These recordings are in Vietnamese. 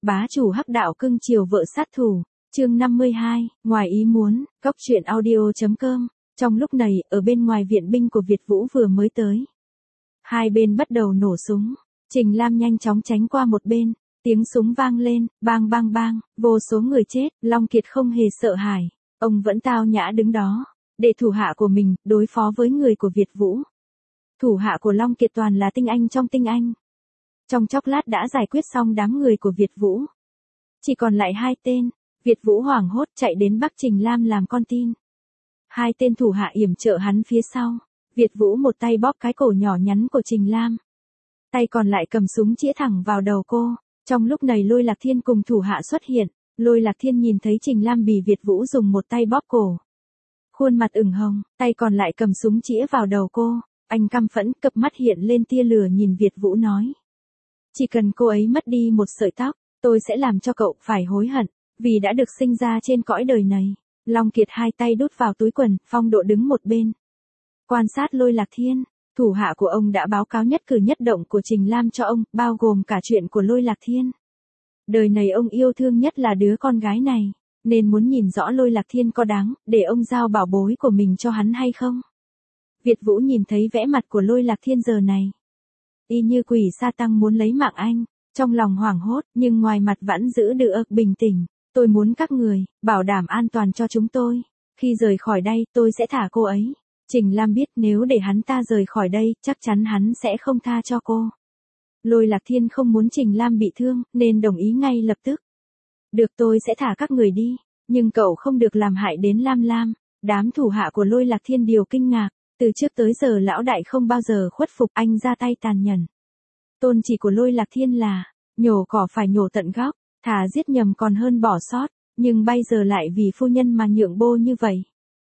Bá chủ hắc đạo cưng chiều vợ sát thủ, chương 52, ngoài ý muốn, góc truyện audio.com. Trong lúc này, ở bên ngoài viện binh của Việt Vũ vừa mới tới. Hai bên bắt đầu nổ súng. Trình Lam nhanh chóng tránh qua một bên. Tiếng súng vang lên, bang bang bang, vô số người chết. Long Kiệt không hề sợ hãi. Ông vẫn tao nhã đứng đó, để thủ hạ của mình đối phó với người của Việt Vũ. Thủ hạ của Long Kiệt toàn là tinh anh trong tinh anh. Trong chốc lát đã giải quyết xong đám người của Việt Vũ. Chỉ còn lại hai tên. Việt Vũ hoảng hốt chạy đến bắt Trình Lam làm con tin. Hai tên thủ hạ yểm trợ hắn phía sau. Việt Vũ một tay bóp cái cổ nhỏ nhắn của Trình Lam. Tay còn lại cầm súng chĩa thẳng vào đầu cô. Trong lúc này Lôi Lạc Thiên cùng thủ hạ xuất hiện. Lôi Lạc Thiên nhìn thấy Trình Lam bị Việt Vũ dùng một tay bóp cổ. Khuôn mặt ửng hồng, tay còn lại cầm súng chĩa vào đầu cô. Anh căm phẫn, cặp mắt hiện lên tia lửa nhìn Việt Vũ nói. Chỉ cần cô ấy mất đi một sợi tóc, tôi sẽ làm cho cậu phải hối hận, vì đã được sinh ra trên cõi đời này. Long Kiệt hai tay đút vào túi quần, phong độ đứng một bên. Quan sát Lôi Lạc Thiên, thủ hạ của ông đã báo cáo nhất cử nhất động của Trình Lam cho ông, bao gồm cả chuyện của Lôi Lạc Thiên. Đời này ông yêu thương nhất là đứa con gái này, nên muốn nhìn rõ Lôi Lạc Thiên có đáng, để ông giao bảo bối của mình cho hắn hay không. Việt Vũ nhìn thấy vẻ mặt của Lôi Lạc Thiên giờ này. Y như quỷ sa tăng muốn lấy mạng anh, trong lòng hoảng hốt, nhưng ngoài mặt vẫn giữ được bình tĩnh. Tôi muốn các người, bảo đảm an toàn cho chúng tôi. Khi rời khỏi đây, tôi sẽ thả cô ấy. Trình Lam biết nếu để hắn ta rời khỏi đây, chắc chắn hắn sẽ không tha cho cô. Lôi Lạc Thiên không muốn Trình Lam bị thương, nên đồng ý ngay lập tức. Được, tôi sẽ thả các người đi, nhưng cậu không được làm hại đến Lam Lam. Đám thủ hạ của Lôi Lạc Thiên đều kinh ngạc. Từ trước tới giờ lão đại không bao giờ khuất phục, anh ra tay tàn nhẫn. Tôn chỉ của Lôi Lạc Thiên là, nhổ cỏ phải nhổ tận gốc, thà giết nhầm còn hơn bỏ sót, nhưng bây giờ lại vì phu nhân mà nhượng bộ như vậy.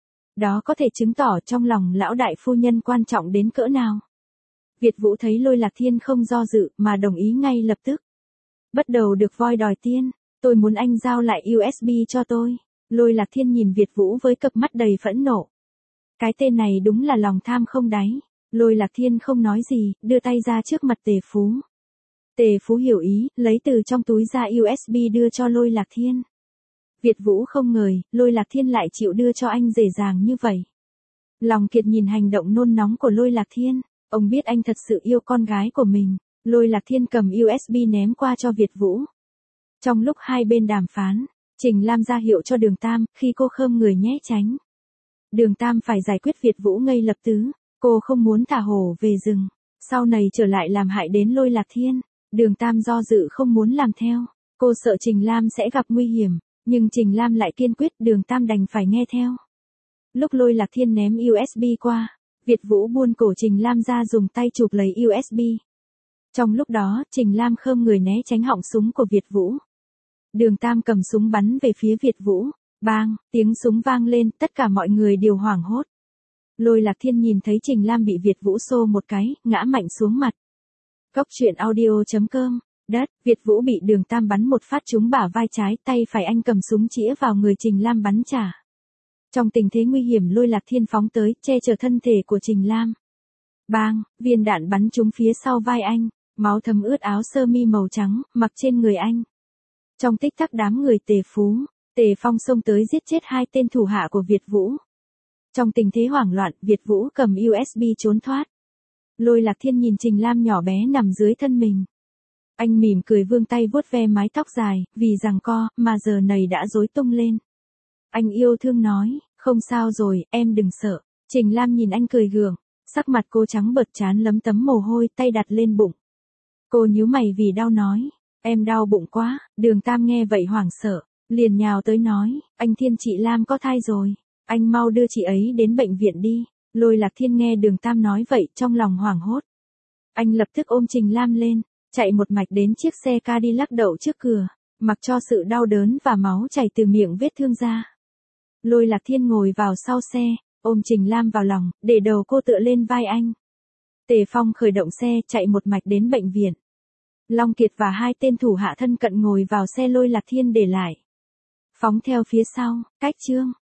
Đó có thể chứng tỏ trong lòng lão đại phu nhân quan trọng đến cỡ nào. Việt Vũ thấy Lôi Lạc Thiên không do dự mà đồng ý ngay lập tức. Bắt đầu được voi đòi tiên, tôi muốn anh giao lại USB cho tôi. Lôi Lạc Thiên nhìn Việt Vũ với cặp mắt đầy phẫn nộ. Cái tên này đúng là lòng tham không đáy. Lôi Lạc Thiên không nói gì, đưa tay ra trước mặt Tề Phú. Tề Phú hiểu ý, lấy từ trong túi ra USB đưa cho Lôi Lạc Thiên. Việt Vũ không ngờ, Lôi Lạc Thiên lại chịu đưa cho anh dễ dàng như vậy. Long Kiệt nhìn hành động nôn nóng của Lôi Lạc Thiên, ông biết anh thật sự yêu con gái của mình. Lôi Lạc Thiên cầm USB ném qua cho Việt Vũ. Trong lúc hai bên đàm phán, Trình Lam ra hiệu cho Đường Tam, khi cô khom người né tránh. Đường Tam phải giải quyết Việt Vũ ngay lập tức. Cô không muốn thả hổ về rừng, sau này trở lại làm hại đến Lôi Lạc Thiên. Đường Tam do dự không muốn làm theo. Cô sợ Trình Lam sẽ gặp nguy hiểm, nhưng Trình Lam lại kiên quyết, Đường Tam đành phải nghe theo. Lúc Lôi Lạc Thiên ném USB qua, Việt Vũ buông cổ Trình Lam ra dùng tay chụp lấy USB. Trong lúc đó, Trình Lam khom người né tránh họng súng của Việt Vũ. Đường Tam cầm súng bắn về phía Việt Vũ. Bang, tiếng súng vang lên, tất cả mọi người đều hoảng hốt. Lôi Lạc Thiên nhìn thấy Trình Lam bị Việt Vũ xô một cái, ngã mạnh xuống mặt. Góc truyện audio.com. Đất, Việt Vũ bị Đường Tam bắn một phát trúng bả vai trái, tay phải anh cầm súng chĩa vào người Trình Lam bắn trả. Trong tình thế nguy hiểm Lôi Lạc Thiên phóng tới, che chở thân thể của Trình Lam. Bang, viên đạn bắn trúng phía sau vai anh, máu thấm ướt áo sơ mi màu trắng, mặc trên người anh. Trong tích tắc đám người Tề Phú, Tề Phong xông tới giết chết hai tên thủ hạ của Việt Vũ. Trong tình thế hoảng loạn, Việt Vũ cầm USB trốn thoát. Lôi Lạc Thiên nhìn Trình Lam nhỏ bé nằm dưới thân mình. Anh mỉm cười vươn tay vuốt ve mái tóc dài, vì giằng co, mà giờ này đã rối tung lên. Anh yêu thương nói, không sao rồi, em đừng sợ. Trình Lam nhìn anh cười gượng, sắc mặt cô trắng bệch trán lấm tấm mồ hôi, tay đặt lên bụng. Cô nhíu mày vì đau nói, em đau bụng quá. Đường Tam nghe vậy hoảng sợ, liền nhào tới nói, anh Thiên, chị Lam có thai rồi. Anh mau đưa chị ấy đến bệnh viện đi. Lôi Lạc Thiên nghe Đường Tam nói vậy, trong lòng hoảng hốt. Anh lập tức ôm Trình Lam lên, chạy một mạch đến chiếc xe Cadillac đậu trước cửa, mặc cho sự đau đớn và máu chảy từ miệng vết thương ra. Lôi Lạc Thiên ngồi vào sau xe, ôm Trình Lam vào lòng, để đầu cô tựa lên vai anh. Tề Phong khởi động xe, chạy một mạch đến bệnh viện. Long Kiệt và hai tên thủ hạ thân cận ngồi vào xe Lôi Lạc Thiên để lại. Phóng theo phía sau, cách chương.